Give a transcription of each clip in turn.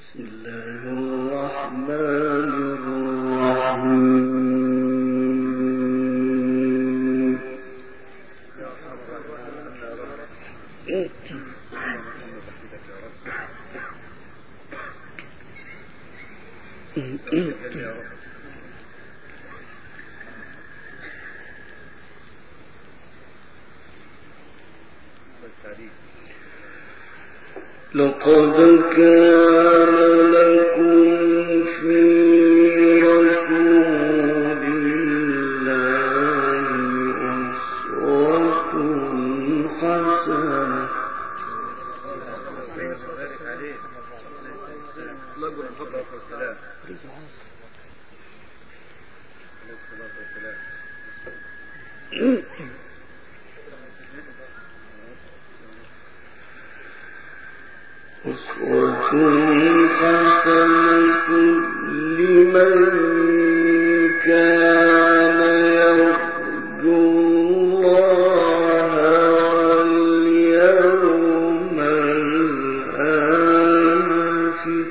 بسم الله الرحمن الرحيم. لقد كان لكم في رسول الله أسوة حسنة. أسوة حسنة لمن كان يرجو الله واليوم الآخر.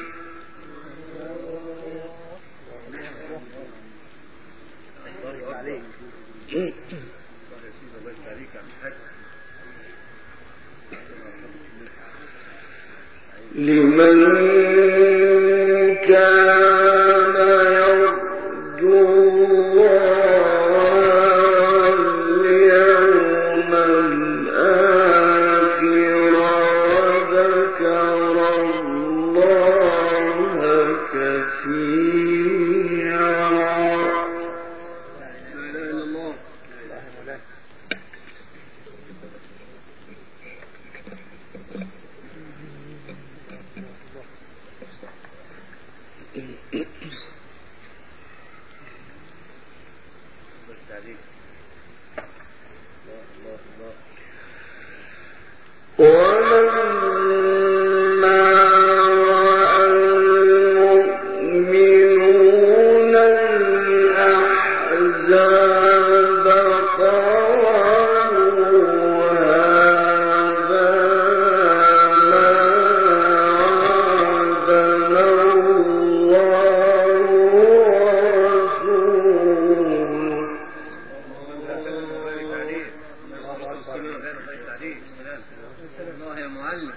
لمن كان يرجو الله واليوم الآخر وذكر الله كثيرا. لا إله إلا الله. ولما رأى المؤمنون الأحزاب قالوا هذا ما وعدنا الله ورسوله. الله يا معلم.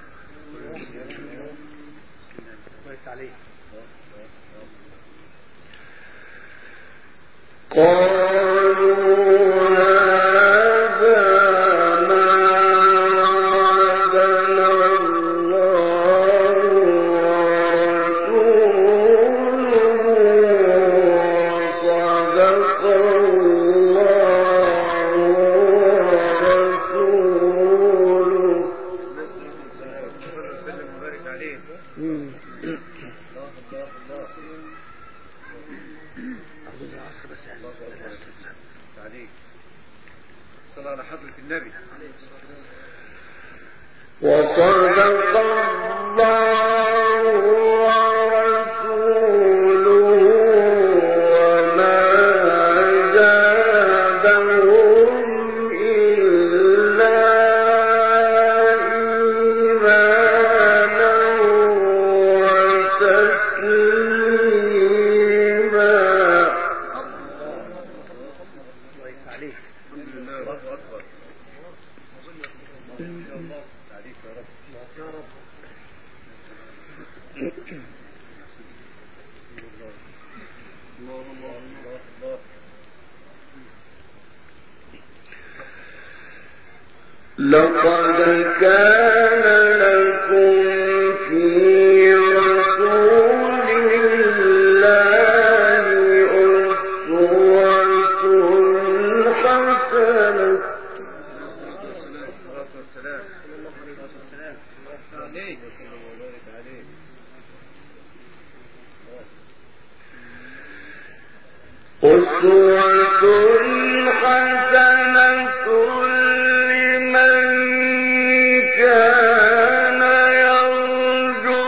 قالوا هذا ما وعدنا الله ورسوله وصدق الله ورسوله. وصدق الله ورسوله وما زادهم إلا إيمانا وتسليما. لقد كان لكم في رسول الله أسوة حسنة لمن كان يرجو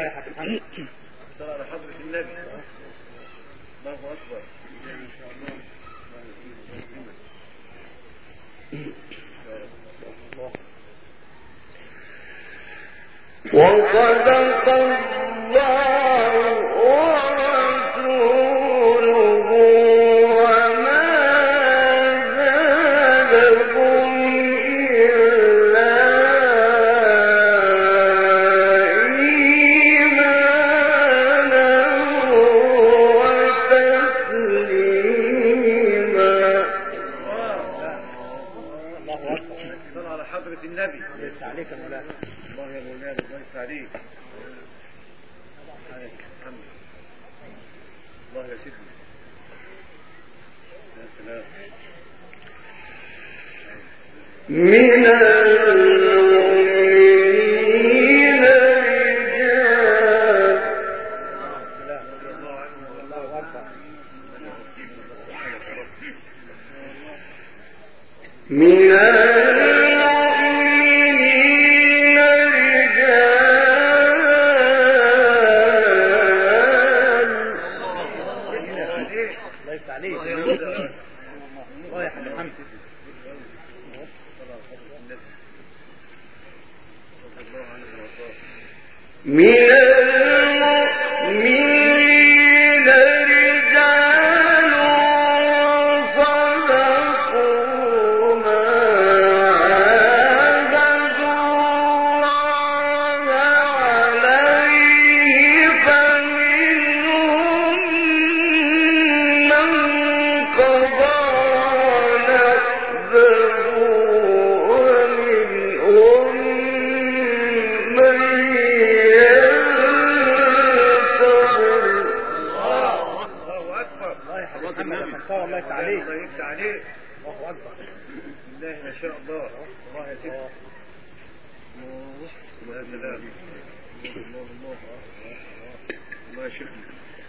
صلى على حضرة النبي. الله أكبر. وصدق الله ورسوله وما زادهم إلا إيمانا وتسليما. الله أكبر. صلى على حضرة النبي. ليس عليك مولانا. الله يا مولانا الله يفتح عليك. الله يا سيدنا. يا سلام. من المؤمنين رجال من المؤمنين رجال ليس عليك. الله يا حبيب محمد. من المؤمنين رجال صدقوا ما عاهدوا الله عليه فمنهم من قضى نحبه ومنهم من الله يفتح عليك. الله يفتح عليك. الله اكبر. بالله ما شاء الله. الله يا سيدي. الله يا سلام. الله يا شيخنا.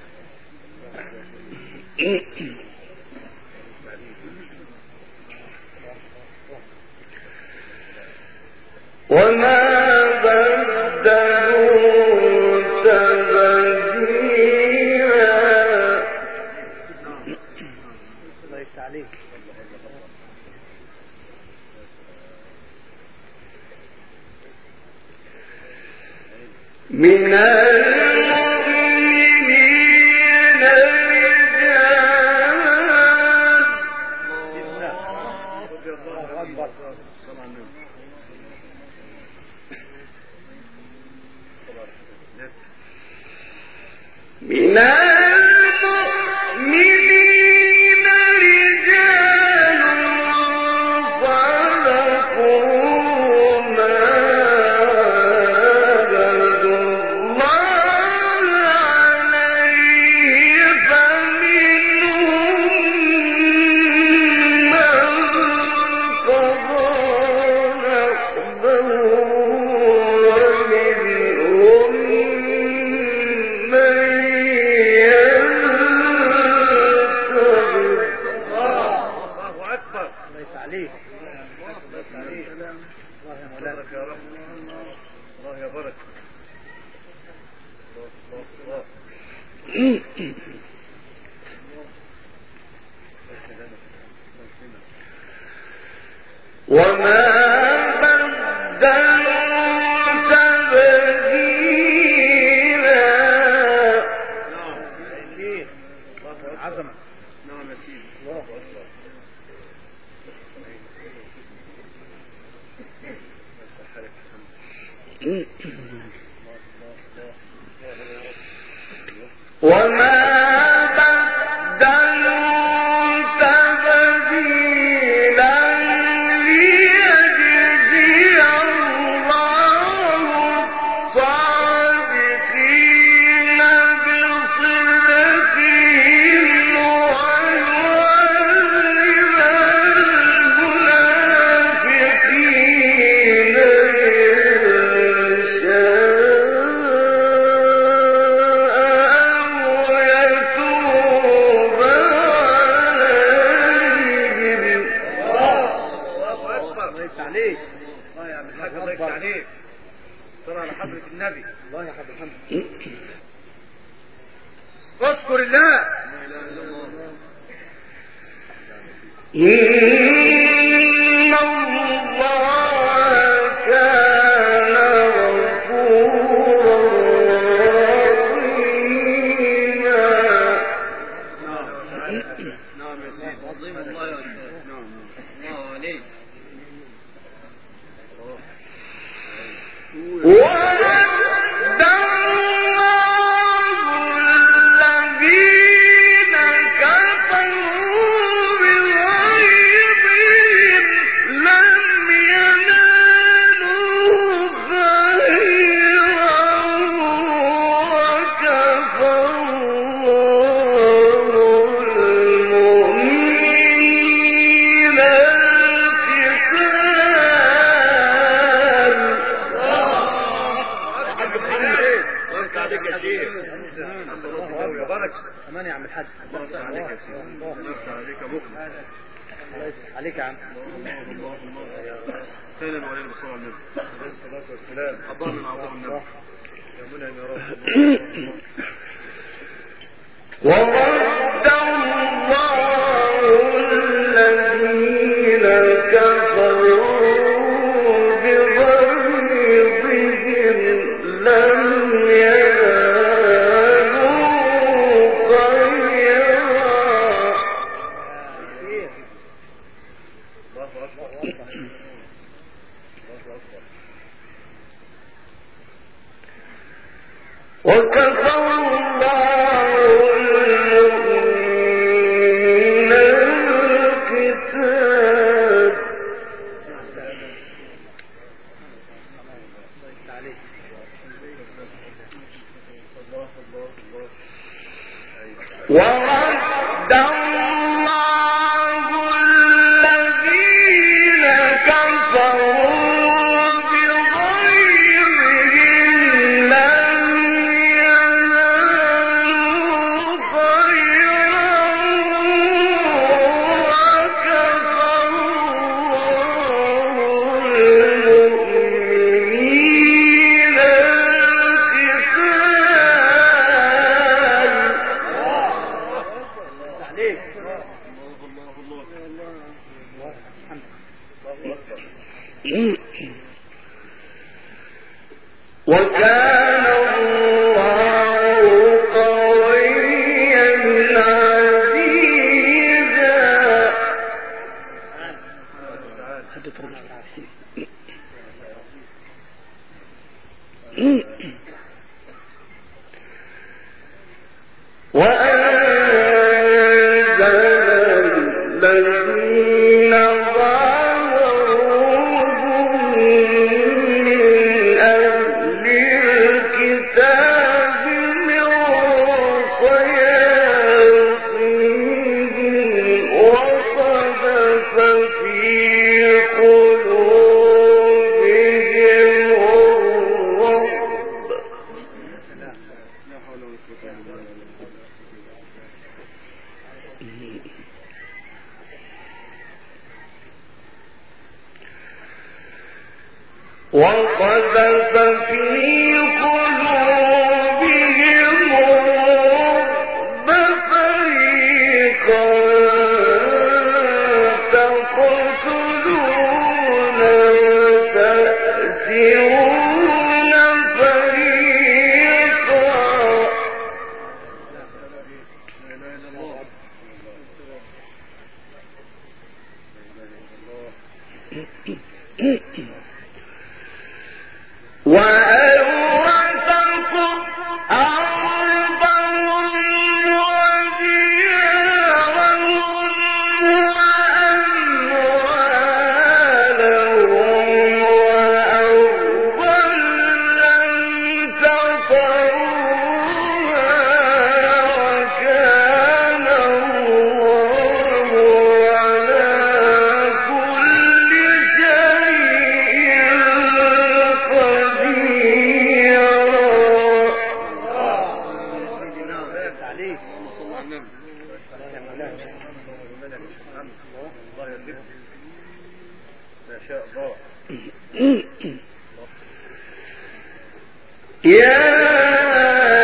وما بدلوا تبديلا. الله يفتح عليك. من المؤمنين رجال. الله اكبر. من المؤمنين رجال صدقوا ما عاهدوا الله عليه فمنهم من قضى نحبه ومنهم من عليك. الله يا مولانا. يا رب. الله يا بركة. وما بدلوا تبديلا. عظمة. نعم يا سيدي. الله اكبر. وما بدلوا تبديلا ليجزي الله الصادقين بصدقهم ويعذب المنافقين عليك. صلى على حضرة النبي. الله يا حبيب محمد. اذكر الله. إن الله كان غفورا رحيما. نعم يا سيدي. عظيم الله يا أستاذ. نعم الله عليك. ورد الله الذين كفروا بغيظهم لم ينالوا خيرا وكفى الله المؤمنين كمان يا عم الحاج. الله يفتح عليك يا سيدي. الله يفتح عليك يا مخلص. الله يفتح عليك يا عم. سلم علينا بالصلاة على النبي. عليه الصلاة والسلام. أعطانا من أعطاء النبي. يا منعم يا رب. ورد الله الذين كفروا بغيظهم لم ينالوا خيرا وكفى الله المؤمنين القتال. ورد الله الذين كفروا بغيظهم لم ينالوا خيرا وكفى الله المؤمنين وكان الله قويا عزيزا. وأنزل الذين ظاهروهم من أهل الكتاب من صياصيهم وقذف في قلوبهم الرعب. وقذف في قلوبهم الرعب فريقا تقتلون وتأسرون فريقا. وأورثكم أرضهم وديارهم وأموالهم وأرضا لم تطئوها وكان الله على كل شيء يا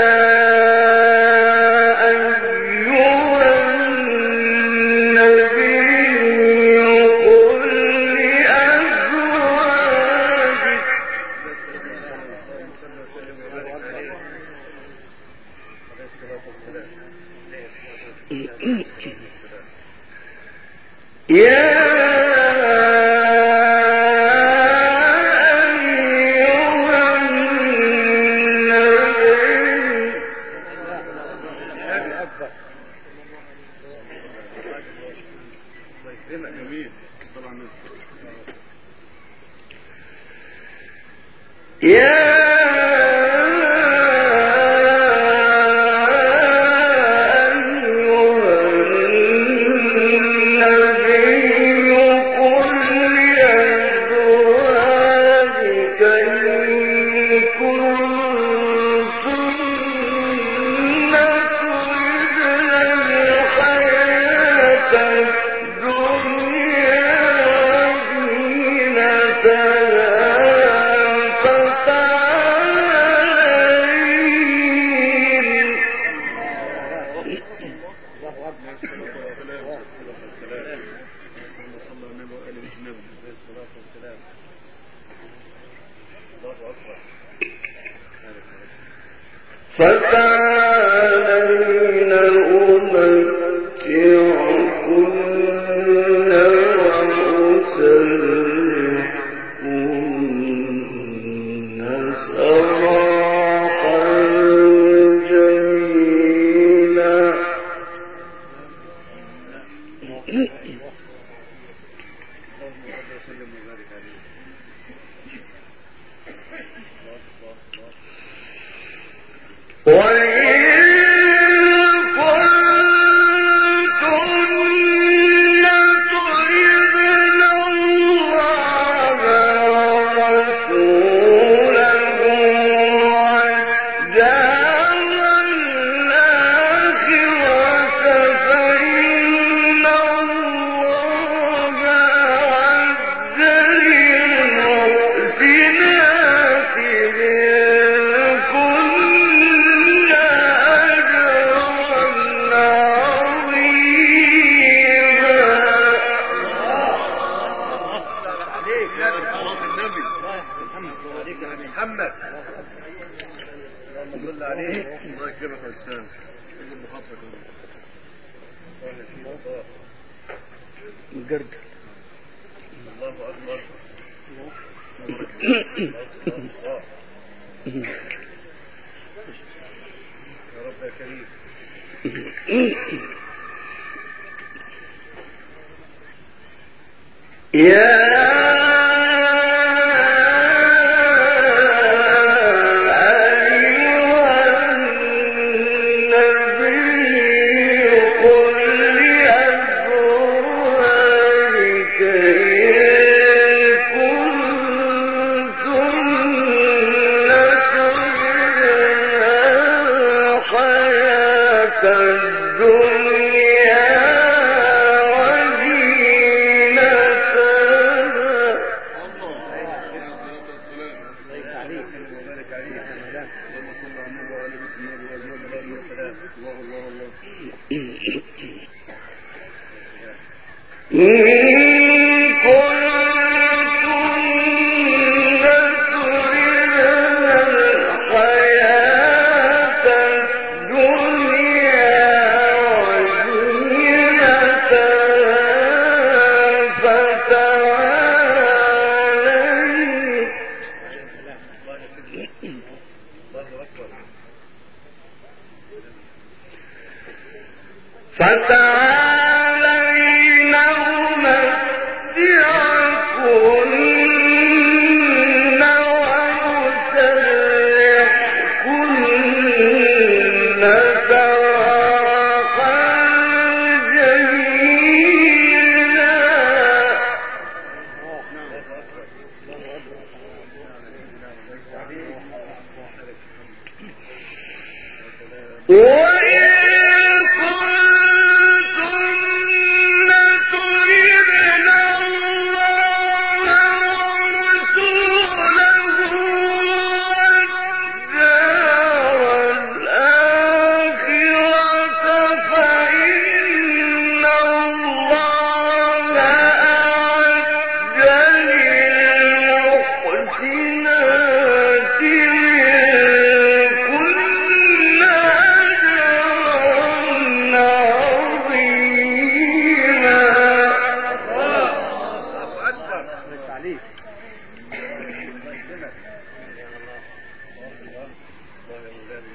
كل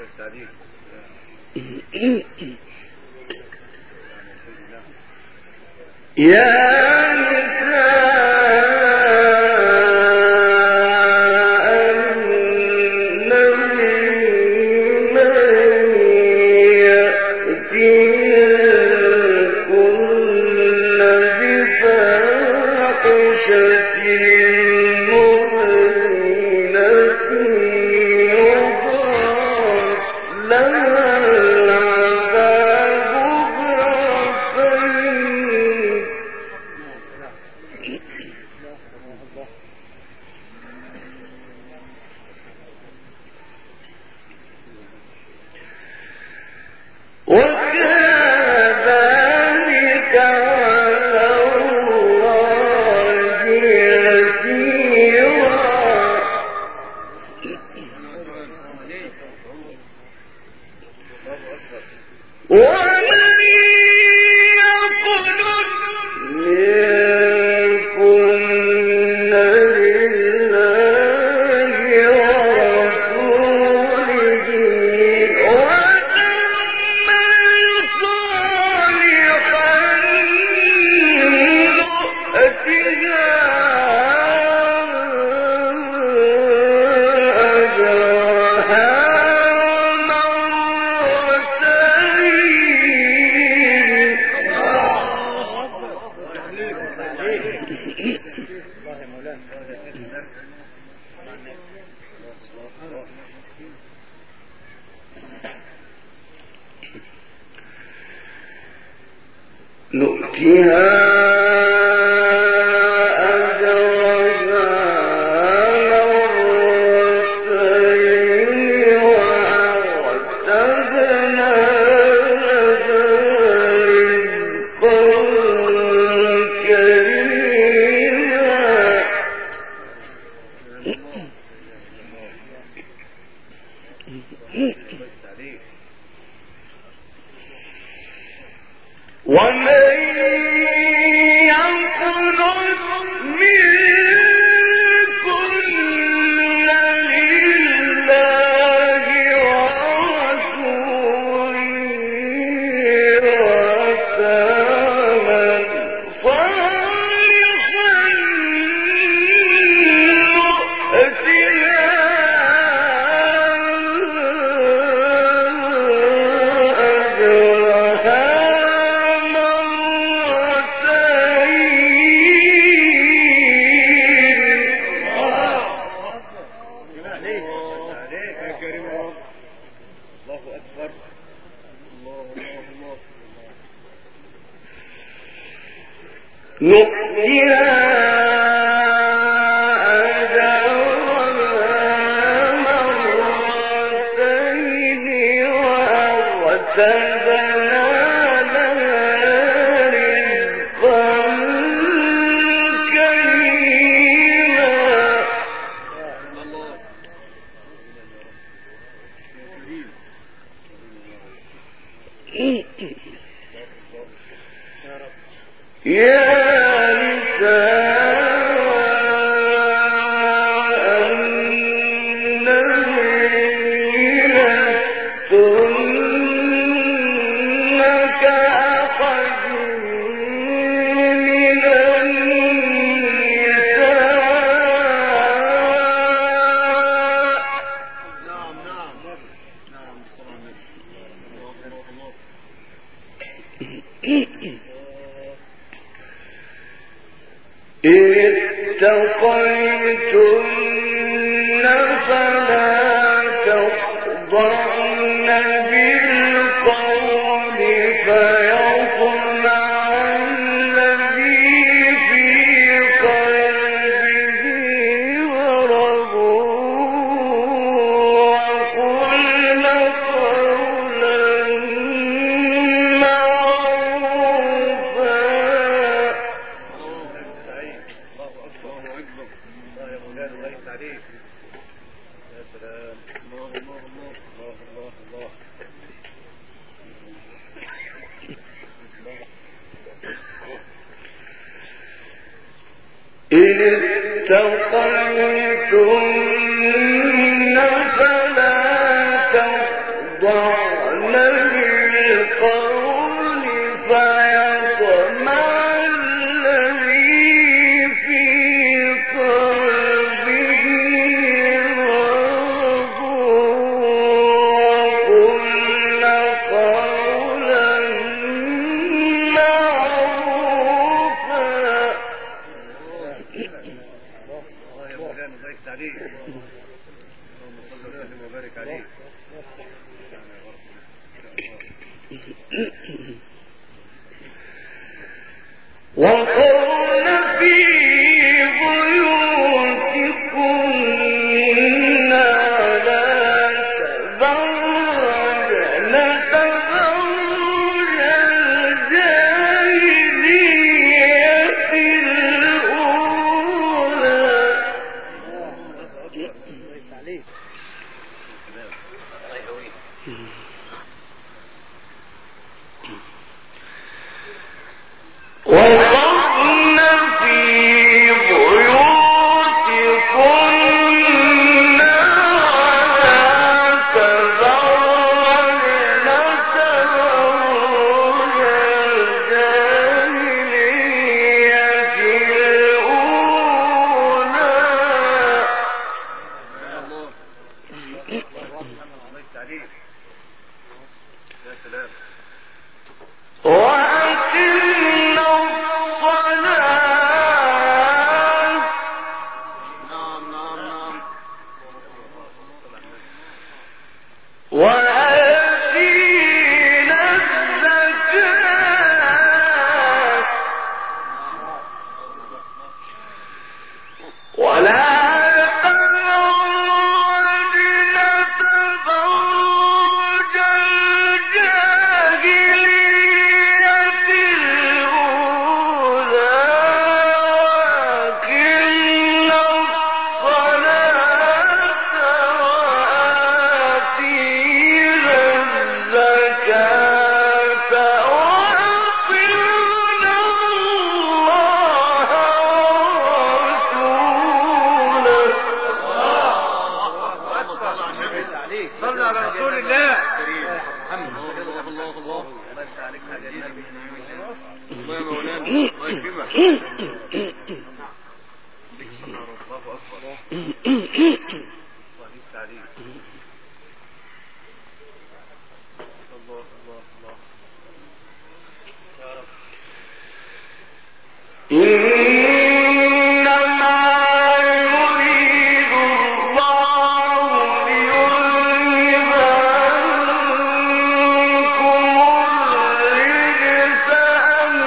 التعليم. يا نساء نؤتها يخضعن للقول فيطمع الذي في قلبه مرض وقلن قولا معروفا. الله يا مولانا بارك عليك. اللهم صل وسلم وبارك عليك. وقرن في بيوتكن لا تبرجن تبرج الجاهلية الأولى. وقرن في بيوتكن ولا تبرجن تبرج الجاهلية الأولى. يا سلام. وأقمنا الصلاة وآتينا الزكاة ولا تبرجن تبرج الجاهلية الأولى وأقمنا الصلاة وآتينا الزكاة وأطعنا الله ورسوله. صلى على رسول الله. الله الله الله. الله يفتح عليك حاجة النبي. الله يا مولانا الله يكرمك. الله أكبر. الله يفتح عليك. الله الله الله. يا رب. إنما يريد الله ليذهب عنكم الرجس أهل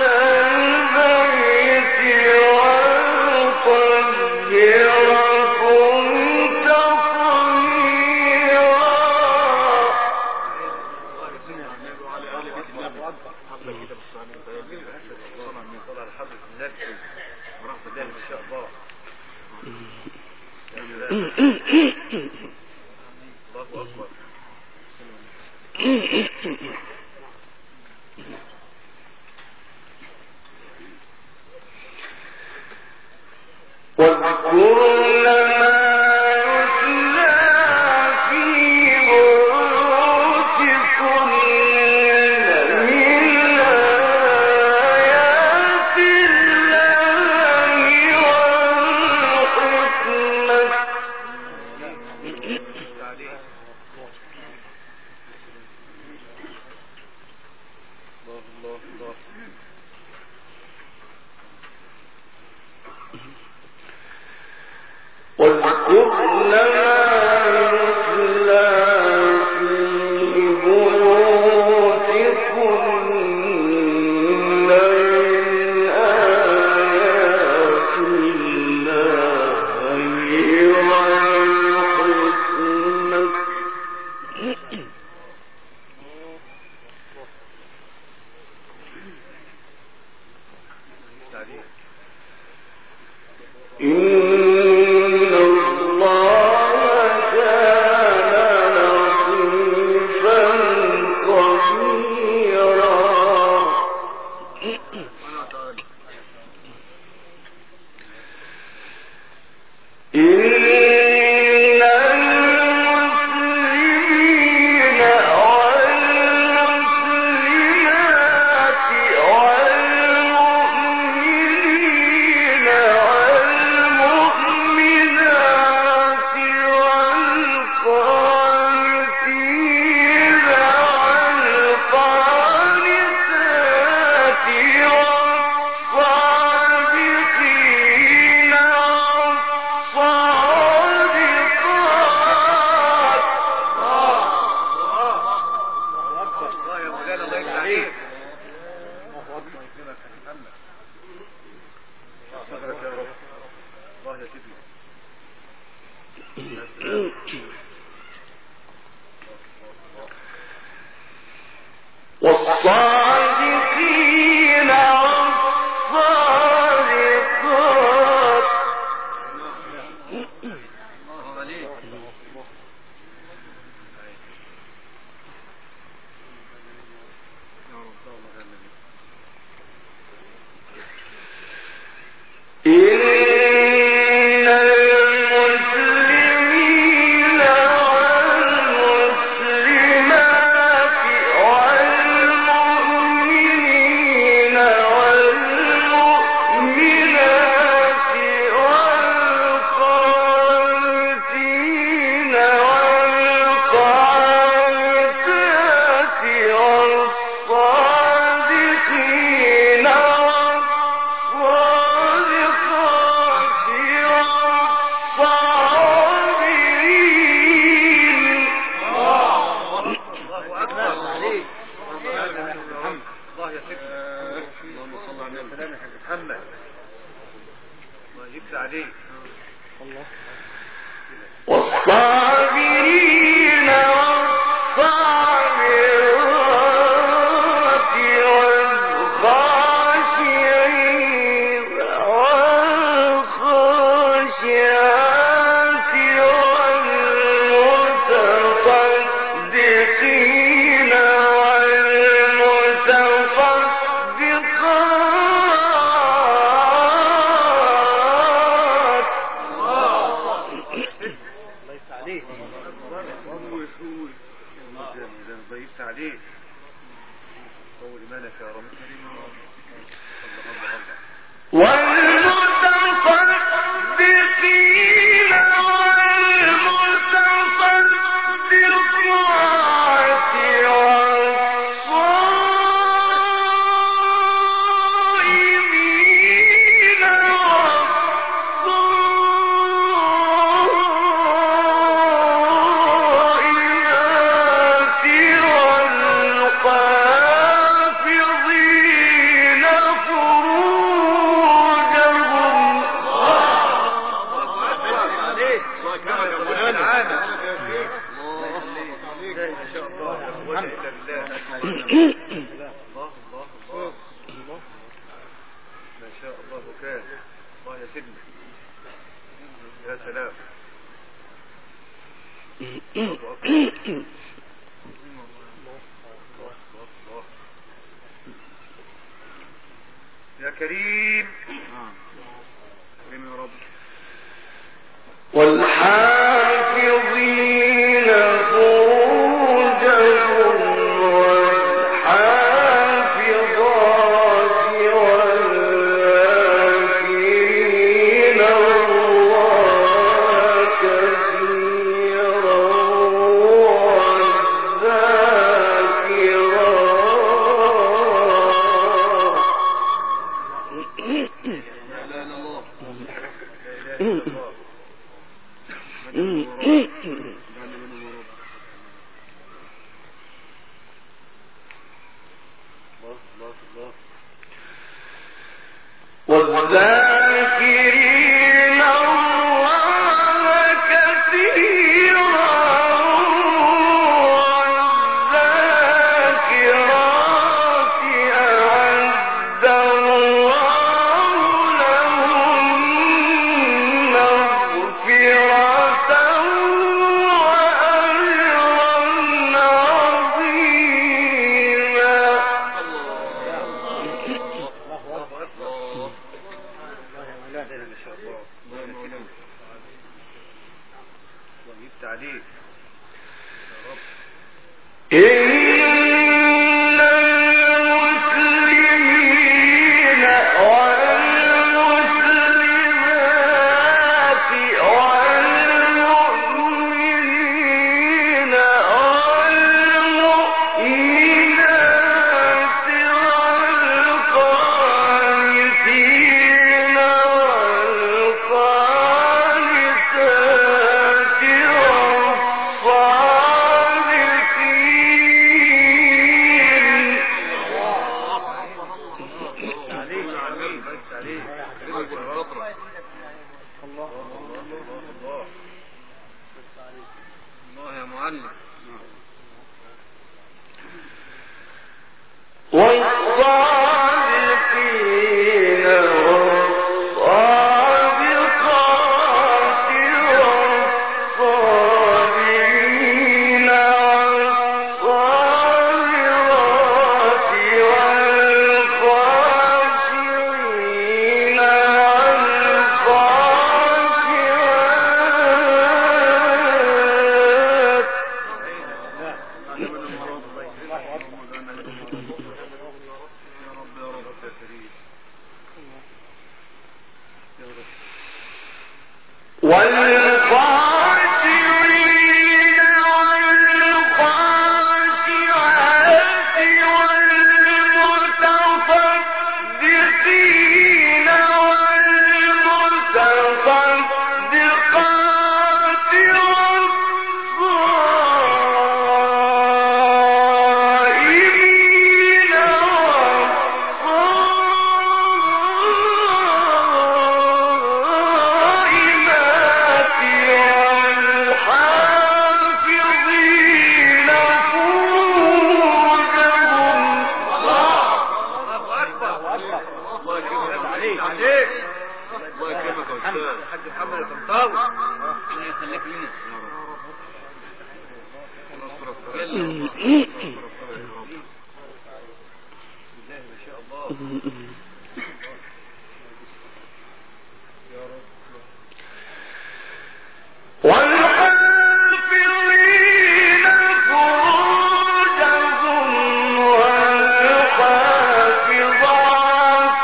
البيت ويطهركم تطهيرا. صلى على حضرة النبي ورحمة الله إن شاء الله. الله أكبر. واذكرن ما يتلى في بيوتكن من آيات الله والحكمة. الله عليك. والصابرين والصابرات والخاشعين والخاشعات والمتصدقين ضيفت عليه طول إيمانك يا رب. والمتصدقين والمتصدقات والصائمين والصائمات والحافظين فروجهم. ما شاء الله كان. الله يا سيدنا يا سلام. يا كريم كريم يا رب. والحافظين فروجهم والحافظات والذاكرين الله كثيرا والذاكرين الله كثيرا والذاكرات أعد الله لهم مغفرة وأجرا عليك إن المسلمين والمسلمات والمؤمنين والمؤمنات والقانتين والقانتات الله يا معلم. والصادقين والصادقات والصابرين والصابرات والخاشعين والخاشعين والخاشعات والمتصدقين والمتصدقات والصائمين ما شاء الله يا رب. والحافظين فروجهم والحافظات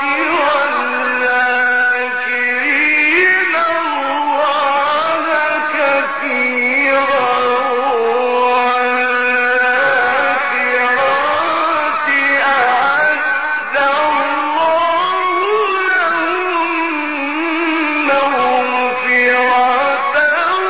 والذاكرين الله كثيرا والذاكرات أعد الله لهم مغفرة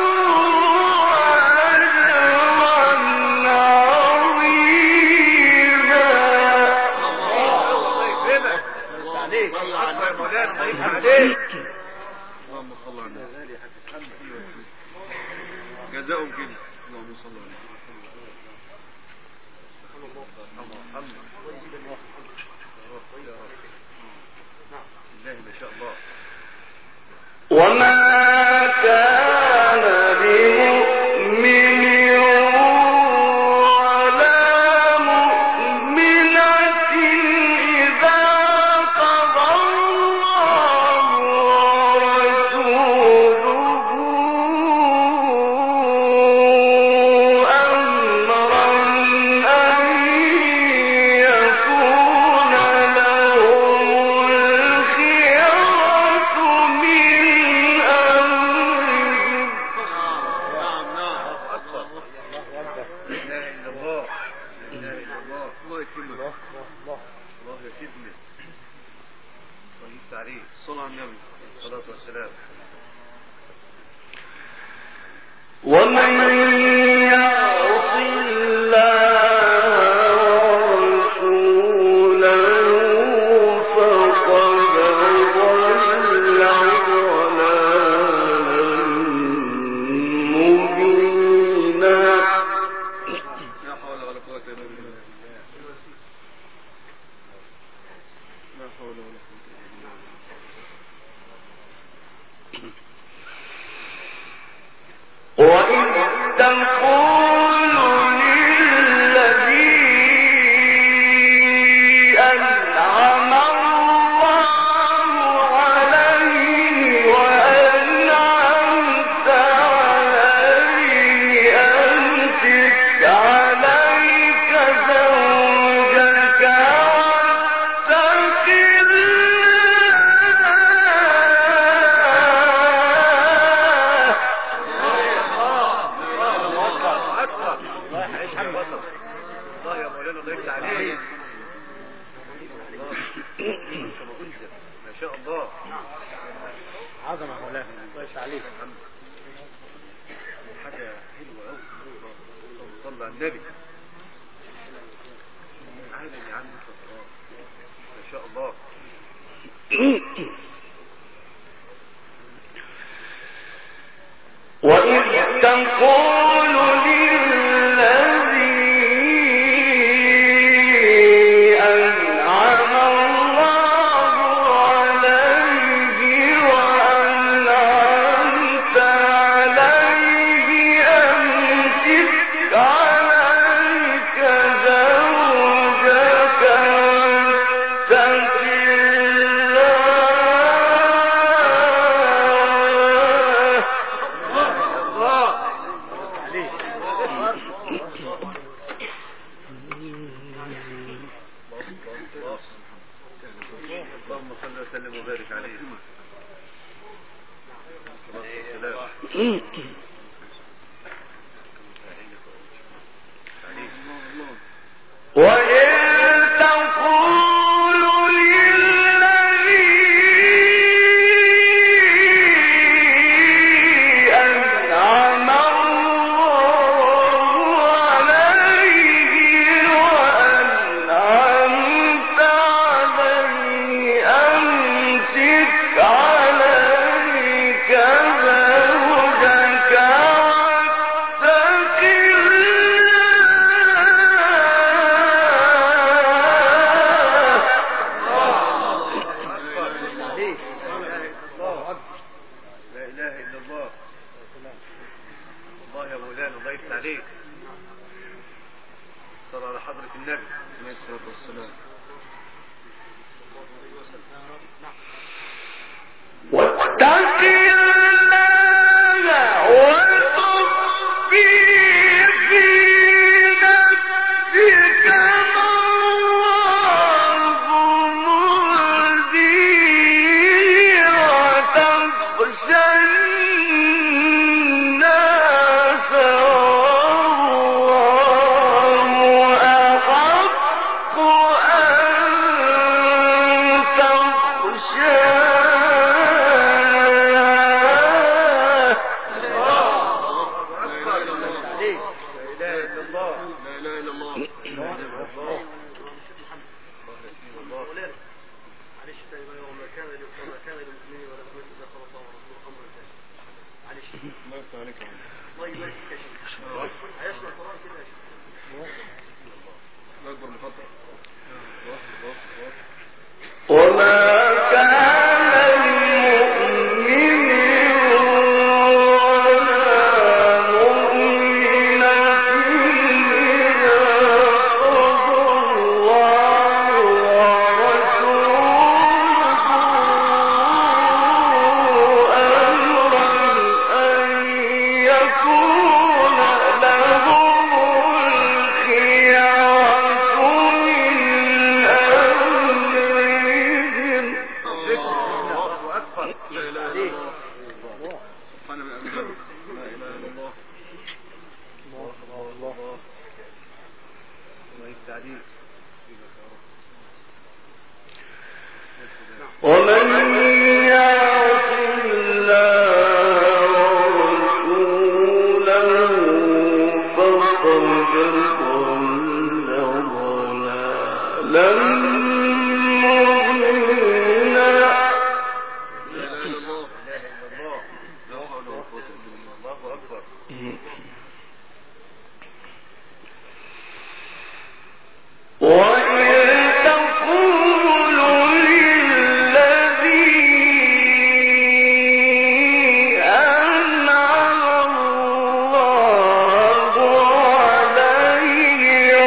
اللهم صل على النبي. جزاهم كده. اللهم صل على النبي. ما شاء الله. وما كان لمؤمن ولا مؤمنة إذا قضى الله ورسوله أمرا أن يكون لهم الخيرة من أمرهم. الله يكرمك. الله يكرمك. الله يفتح عليك. صلى على النبي الصلاة والسلام. ومن يعص الله ورسوله فقد ضل ضلالا مبينا. لا حول ولا قوة إلا بالله. لا حول ولا قوة إلا بالله. وإذ تقول للذي أنعم الله عليه وأنعمت عليه أمسك عليك زوجك واتق الله يا مولانا الله يفتح عليك. كما قلت ما شاء الله. عظمة مولانا الله يفتح عليك. حاجة حلوة أوي. صلى على النبي. عالم يا عم ما شاء الله. وإذ تقول للذي أنعم الله عليه وأنعمت عليه أمسك عليك زوجك واتق اللهم صل وسلم وبارك عليه. وإن تقول للذي أنعم الله عليه وأنعمت عليه أمسك عليك زوجك على حضرة النبي عليه الصلاة والسلام. واتق الله وتخفي في نفسك ما الله مبديه وتخشى الناس والله أحق أن تخشاه. وما كان لمؤمن ولا مؤمنة إذا قضى الله ورسوله أمرا أن يكون لهم الخيرة من أمرهم. الله أكبر. لا إله إلا الله. سبحان من أمره. لا إله إلا الله. الله الله الله. الله يستعديك. ومن يعص الله ورسوله فقد ضل ضلالا مبينا. لا إله إلا الله. لا إله إلا الله. لا حول ولا قوة إلا بالله. الله أكبر. وإن تقولوا للذي أنعم الله عليه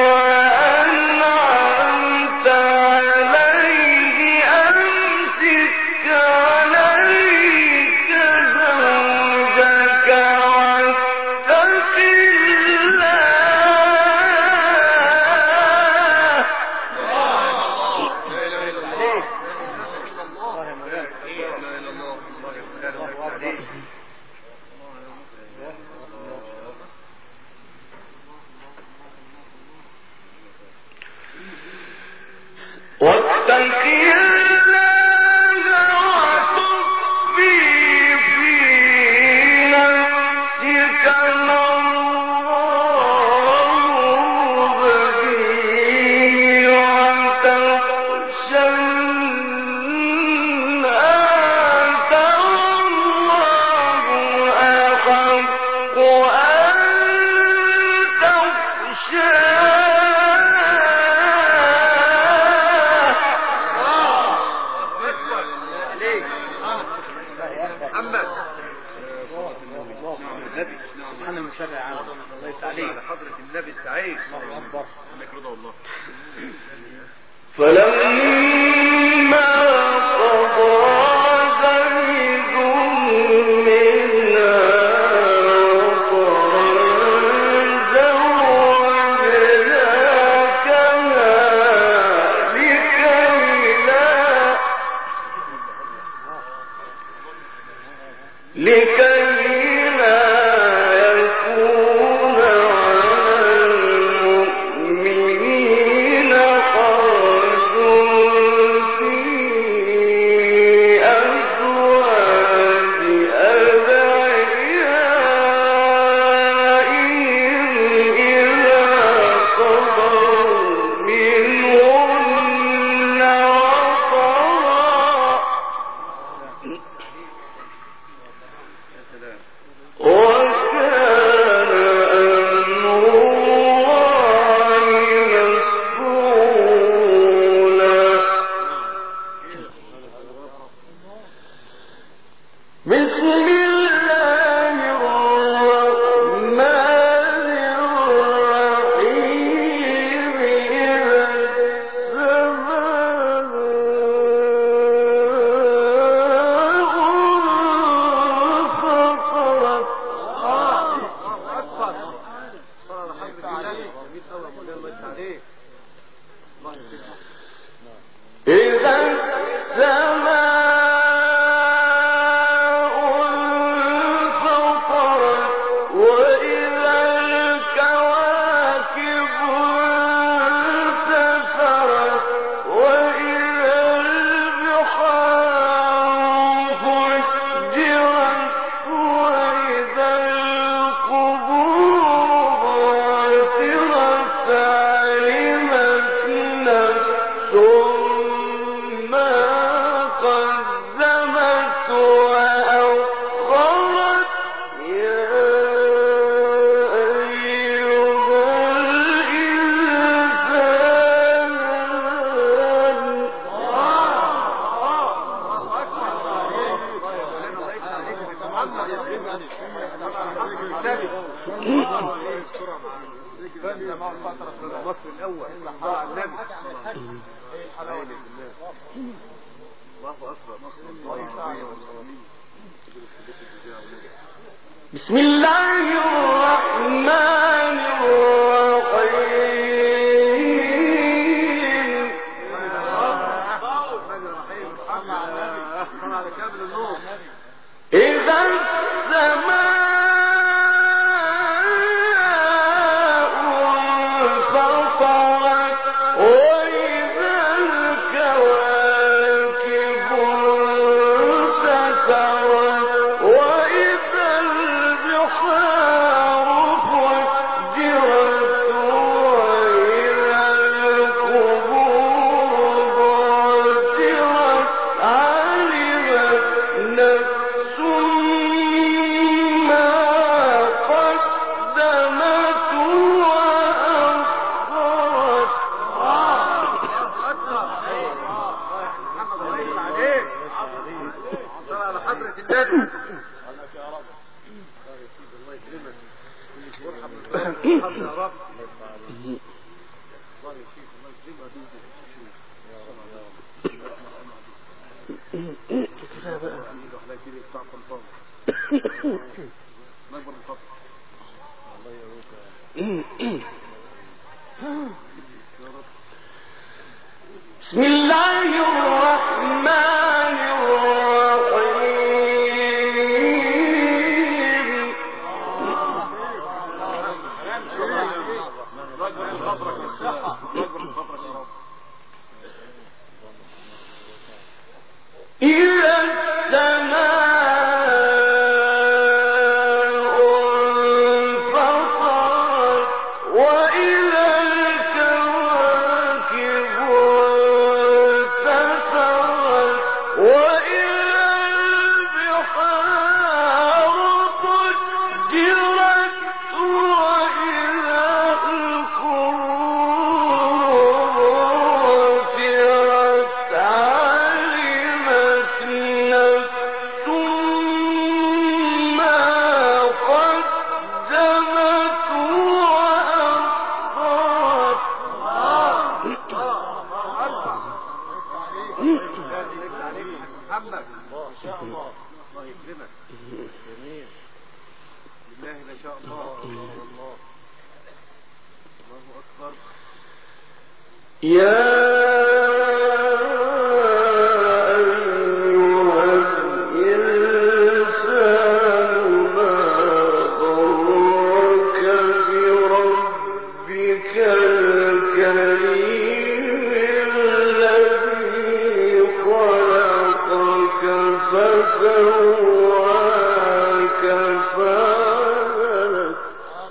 وأنعمت عليه أمسك عليك زوجك واتق الله. واتق الله وتخفي في نفسك ما الله مبديه وتخشى الناس والله أحق أن تخشاه. سبحان المشرع عنه. الله يستعليك. على حضرة النبي السعيد. الله أكبر. لك رضا الله. فلما قضى زيد منها وطرا زوجناكها لكي لا يكون على المؤمنين حرج إذا السماء انفطرت وإذا الكواكب انتثرت وإذا البحار فجرت وإذا القبور بعثرت علمت نفس ما قدمت وأخرت يا أيها الإنسان مصر الأول الله النبي الله أكبر بسم الله الرحمن الرحيم إذا السماء انفطرت وإذا الكواكب انتثرت وإذا البحار فجرت وإذا القبور بعثرت علمت نفس ما قدمت وأخرت على حضرة النبي يا رب بسم الله الرحمن الرحيم إذا السماء انفطرت وإذا الكواكب انتثرت وإذا البحار فجرت وإذا القبور بعثرت علمت نفس ما قدمت وأخرت محمد ما شاء الله الله يكرمك جميل بالله ما شاء الله الله أكبر يا أيها الإنسان ما غرك بربك الكريم الذي خلقك فسواك فعدلك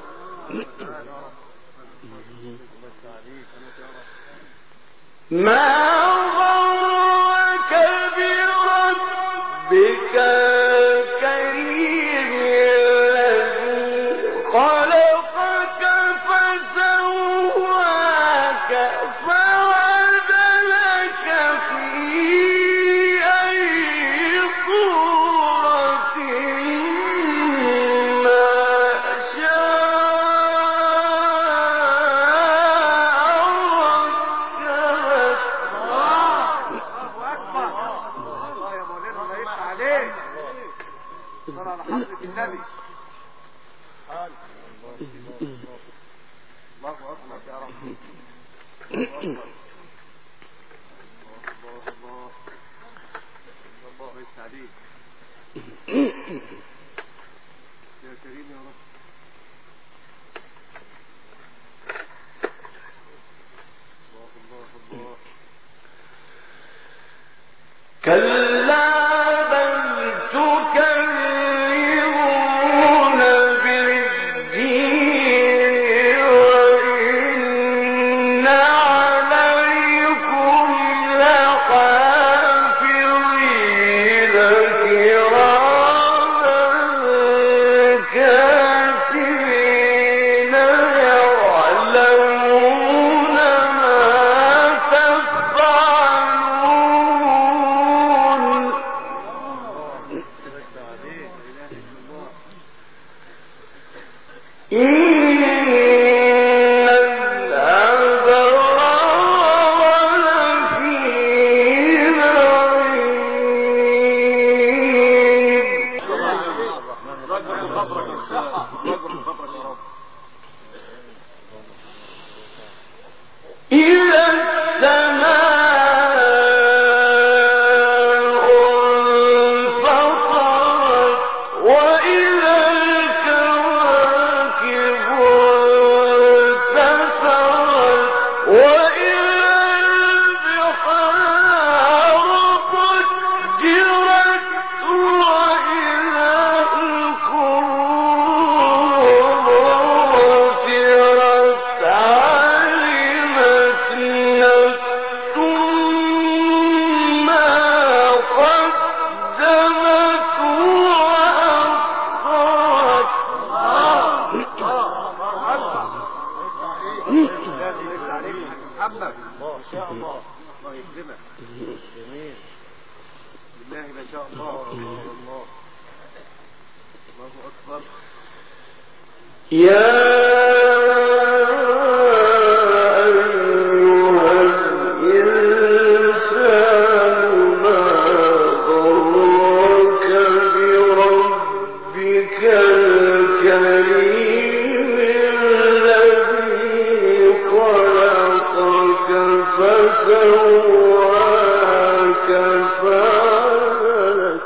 ما غرك بربك الكريم الذي خلقك فسواك فعدلك في أي صورة ما شاء ركبك الله يا مولانا الله يفتح عليك صلى على حضرة النبي الله أكبر يا رب عليك يا كريم يا رب. الله الله الله. كلا بل تكذبون بالدين وإن عليكم لحافظين كراما كاتبين يعلمون ما تفعلون. إن الأبرار لفي نعيم. رجل خبرك يا استاذ، رجل خبرك يا رب. إذا السماء انفطرت وإذا الكواكب انتثرت وإذا البحار فجرت وإذا القبور بعثرت علمت نفس ما قدمت وأخرت. محمد ما شاء الله، الله يكرمك. جميل بالله ما شاء الله. الله الله اكبر. يا أيها الإنسان ما غرك بربك الكريم الذي خلقك فسواك فعدلك.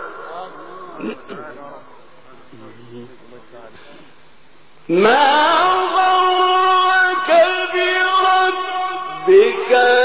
ما غرك بربك